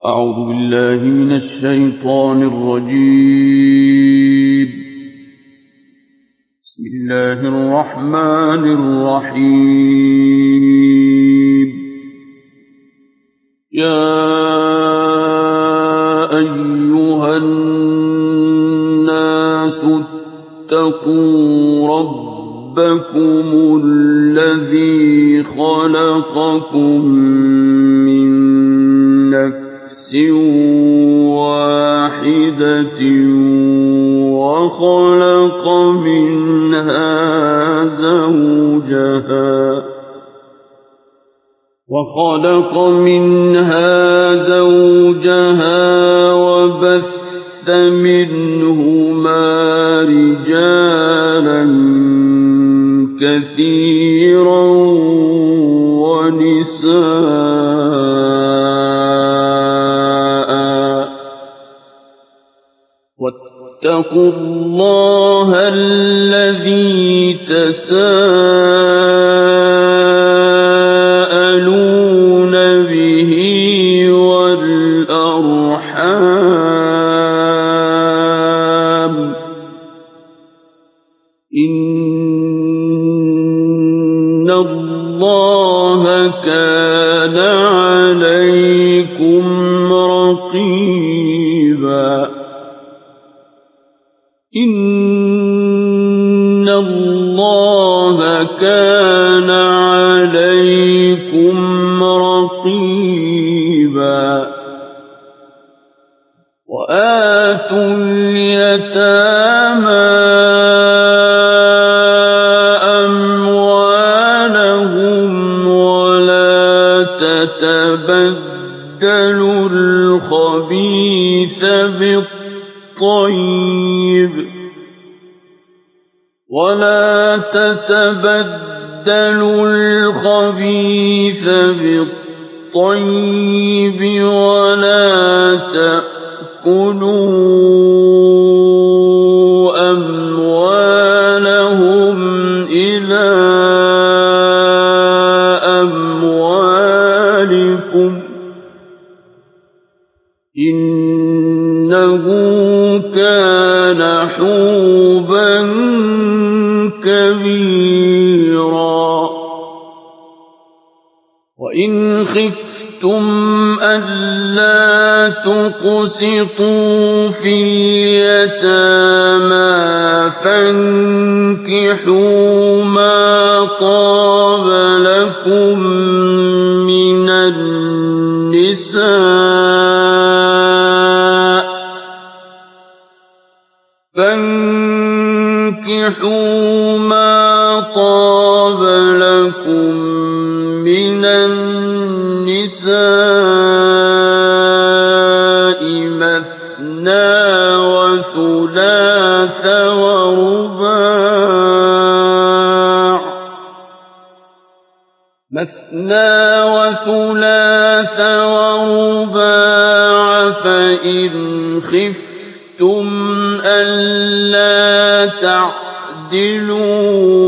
أعوذ بالله من الشيطان الرجيم. بسم الله الرحمن الرحيم. يا أيها الناس اتقوا ربكم الذي خلقكم من نفس واحدة وخلق منها زوجها وبث منهما رجالا كثيرا ونساء واتقوا الله الذي تساءلون به والأرحام إن الله كان عليكم رقيبا. إن الله كان عليكم رقيبا. وآتوا اليتامى أموالهم ولا تتبدلوا الخبيث بالطيب ولا تأكلوا أموالهم إلى أموالكم إنه كان حوبا كبيرا. وإن خفتم ألا تقسطوا في اليتامى فانكحوا ما طاب لكم من النساء مثنى وثلاث ورباع فإن خفتم ألا تعدلوا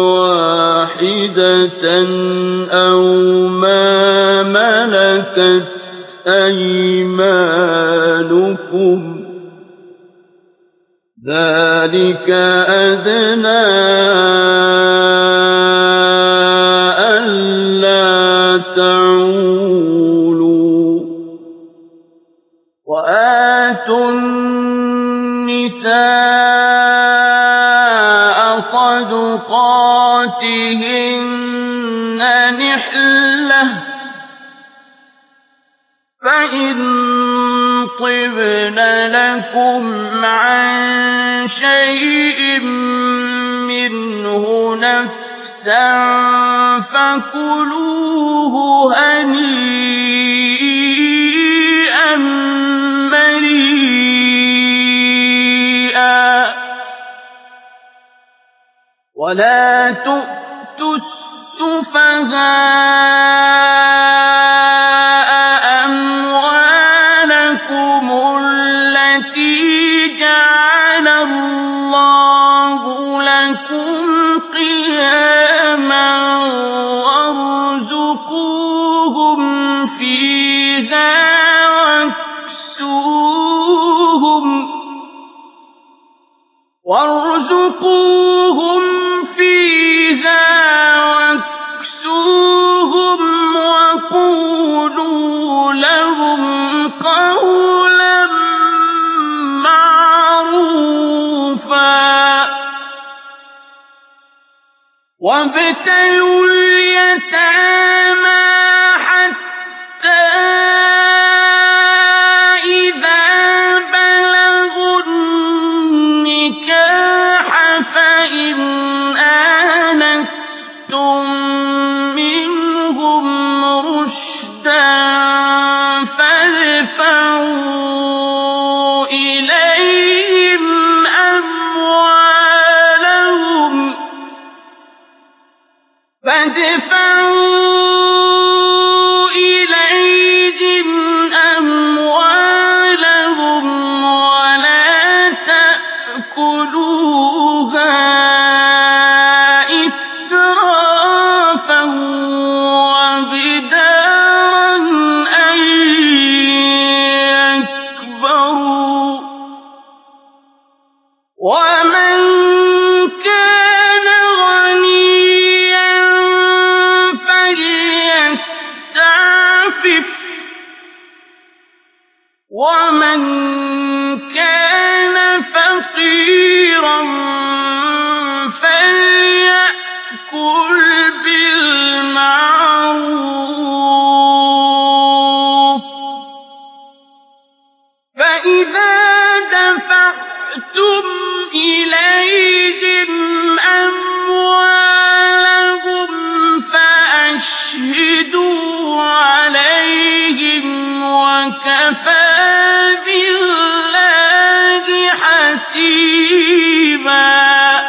فواحدة أو ما ملكت أيمانكم ذلك أدنى ألا تعولوا. وآتوا النساء صدقاتهن نحلة فإن طبن لكم عن شيء منه نفسا فكلوه هنيئا مريئا. ولا تؤتوا السفهاء أموالكم التي جعل الله لكم قياما وارزقوهم فيها وارزقوهم فيها واكسوهم وقولوا لهم قولا معروفا وابتلوا اليتامى حتى إذا بلغوا النكاح فإن آنستم منهم رشدا فادفعوا إليهم أموالهم ولا تأكلوها إسرافا وبدارا أن يكبروا ومن كان غنيا فليستعفف ومن كان فقيرا فليأكل بالمعروف فإذا دفعتم إليهم أموالهم فأشهدوا عليهم وكفى بالله حسيبا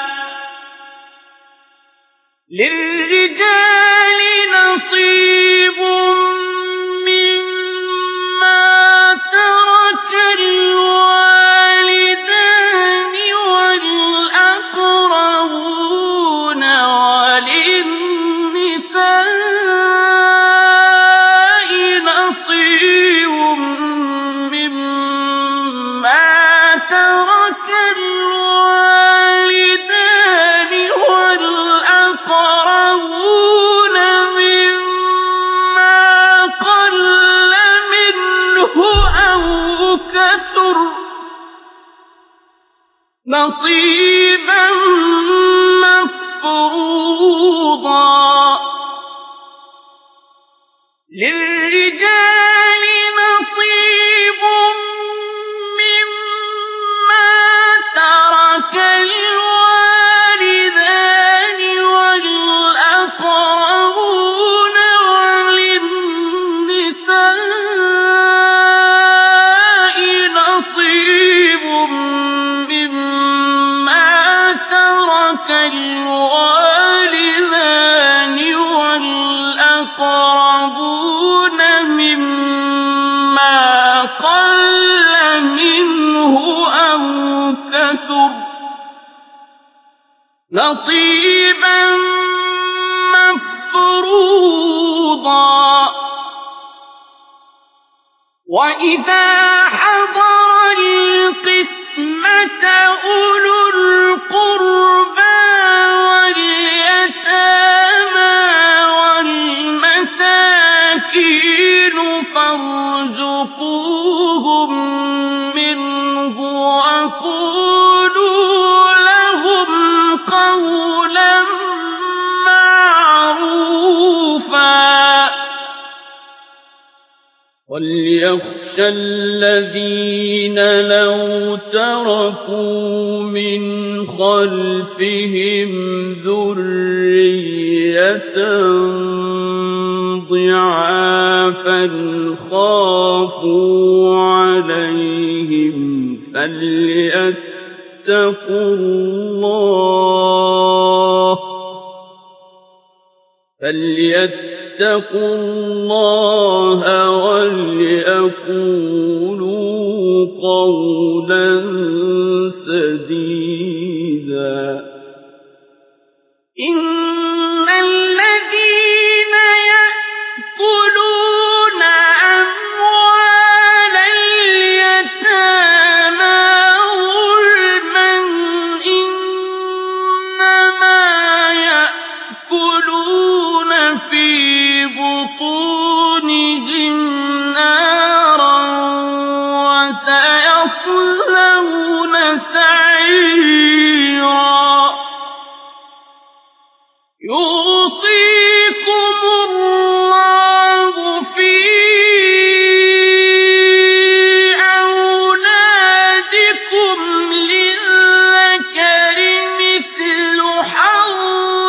للرجال نصيب مما ترك الوالدان والأقربون وللنساء نصيب مما ترك الوالدان والأقربون مما قل منه أو كثر نصيبا مفروضا للرجال نصيب مما ترك الوالدان والأقربون وللنساء نصيب مما ترك الوالدان والأقربون مما قل منه أو كثر نصيبا مفروضا وإذا حضر القسمة أولو القربى واليتامى والمساكين فارزقوهم منه وقولوا لهم قولا معروفا وليخشى الذين لو تركوا من خلفهم ذرية ضعافا خافوا عليهم فليتقوا الله وليقولوا قولا سديدا إن الذين يأكلون أموال اليتامى وسيصلون سعيرا يوصيكم الله في أولادكم للذكر مثل حظ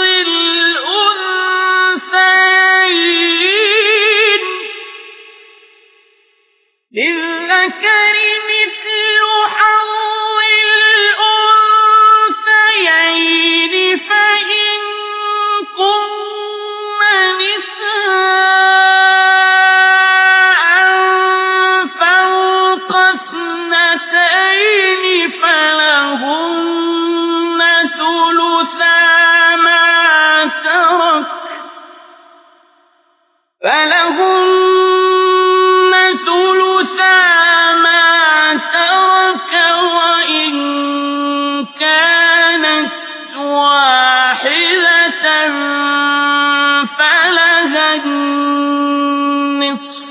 الأنثيين فإن كن نساء فوق اثنتين فلهن ثلثا ما ترك وإن كانت واحدة فلها النصف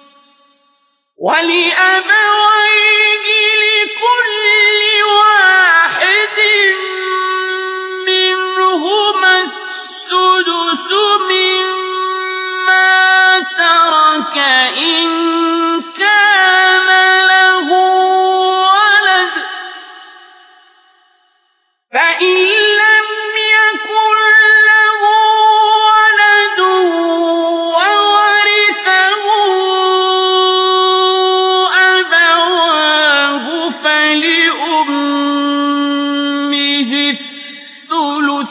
ولأبويه لكل واحد منهما السدس مما ترك إن كان له ولد فإن لم يكن له ولد وورثه أبواه فلأمه الثلث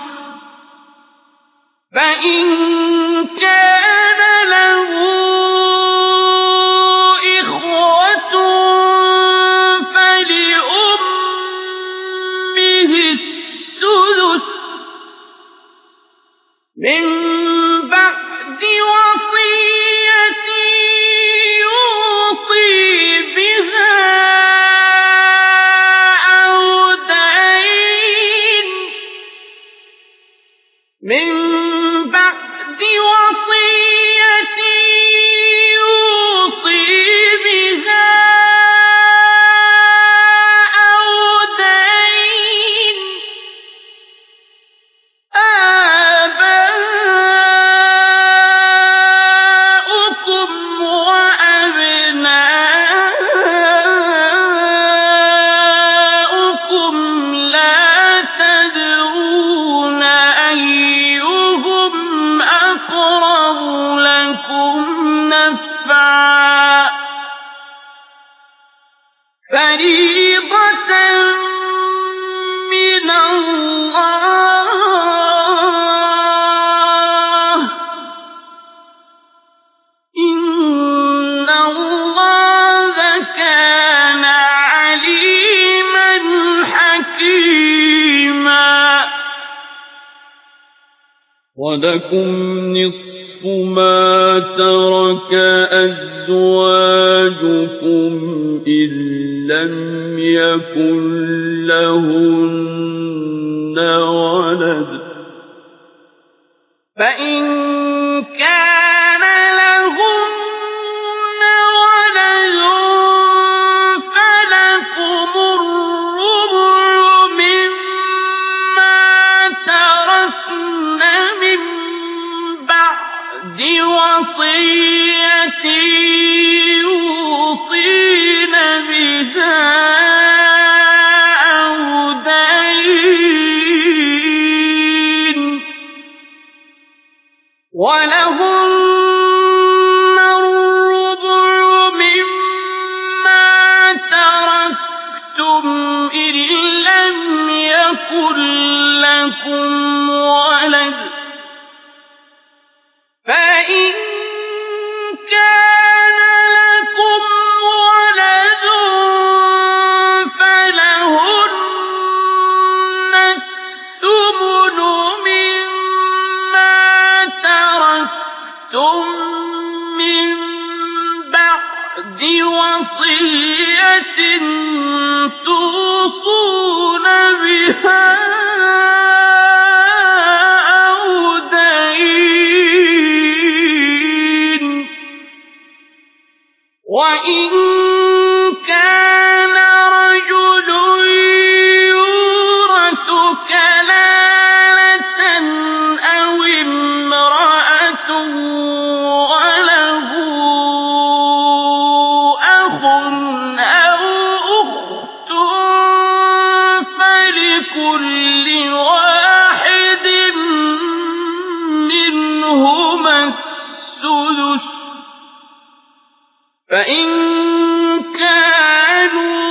فإن كان له إخوة فلأمه السدس من بعد وصية يوصي بها أو دين من بعد وصية يوصي بها أو دين آباؤكم وأبناؤكم لا تدرون أيهم أقرب لكم نفعا فريضة من الله إن الله كان عليما حكيما ولكم نصف ما ترك أزواجكم إن لم يكن لهن ولد فإن كان لهن ولد فلكم الربع مما تركن من بعد وصية يوصين بها أو دين ولهن الربع مما تركتم إن لم يكن لكم ولد فإن كان لكم ولد فلهن الثمن مما تركتم من بعد وصية توصون بها أو دين وإن كان رجل يورث كلالة أو امرأة وله أخ أو أخت فلكل واحد منهما السدس فإن كانوا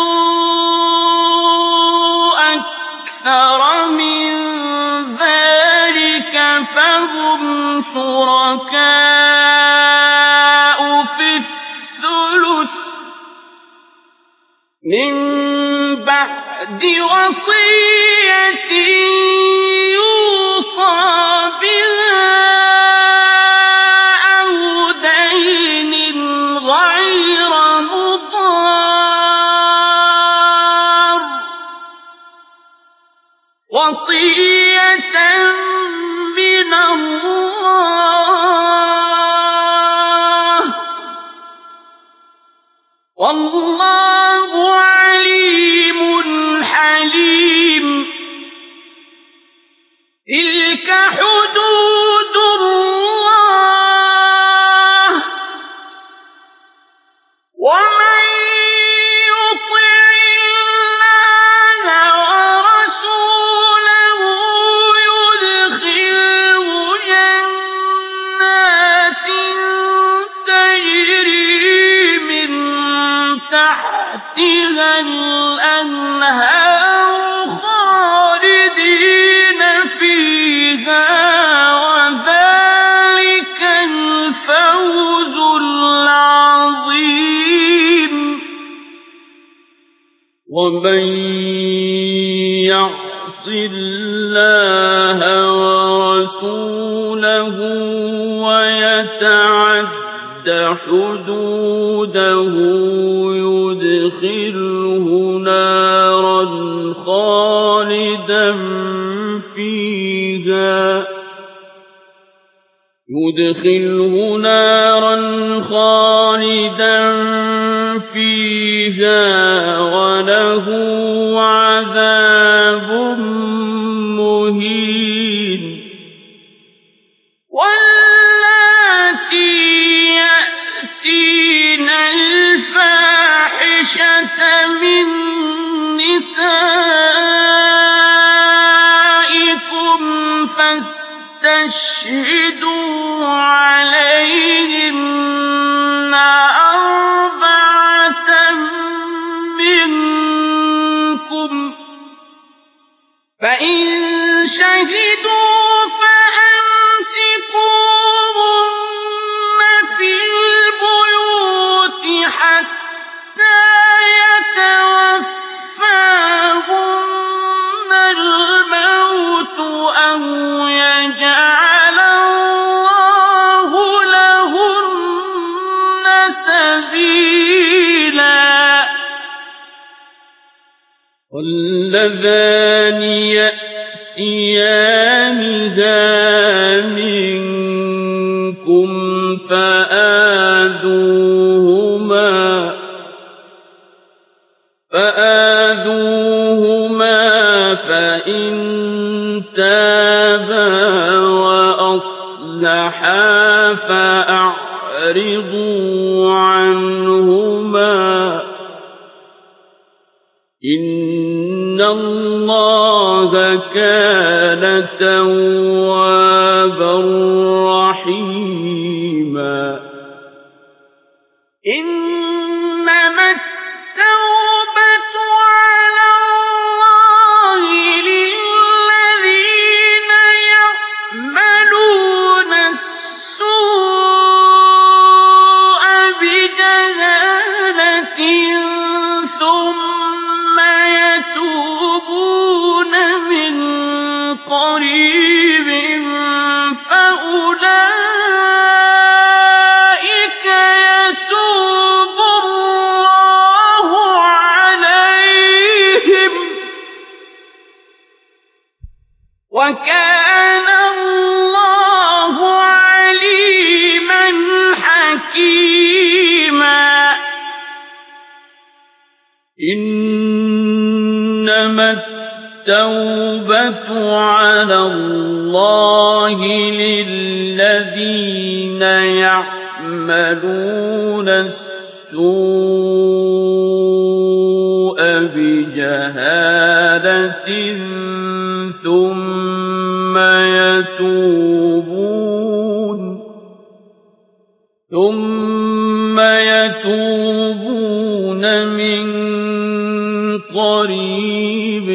أكثر من ذلك فهم شركاء في الثلث من بعد وصية يوصى بها أو دين غير مضار وصية من الله والله عليم حليم تلك حدود الله ومن يطع الله ورسوله يدخله جنات تجري من تحتها الأنهار خالدين فيها وذلك الفوز العظيم ومن يعص الله ورسوله ويتعد حدوده يدخله نارا خالدا فيها وله عذاب مهين واللاتي يأتين الفاحشة من نسائكم فاستشهدوا عليهن أربعة منكم فإن شهدوا فأمسكوهن في البيوت حتى يتوفاهن الموت أو يجعل الله لهن سبيلا واللذان يأتيانها منكم فآذوهما فإن تابا وأصلحا فأعرضوا عنهما إن الله كان توابا رحيما إنما التوبة على الله للذين يعملون السوء بجهالة ثم يتوبون من قريب إنما التوبة على الله للذين يعملون السوء بجهالة ثم يتوبون من قريب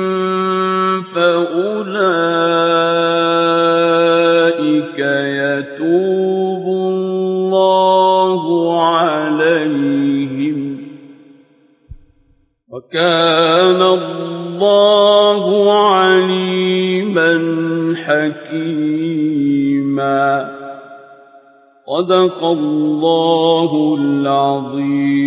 فأولئك يتوب الله عليهم وكان الله عليما حكيما. صدق الله العظيم.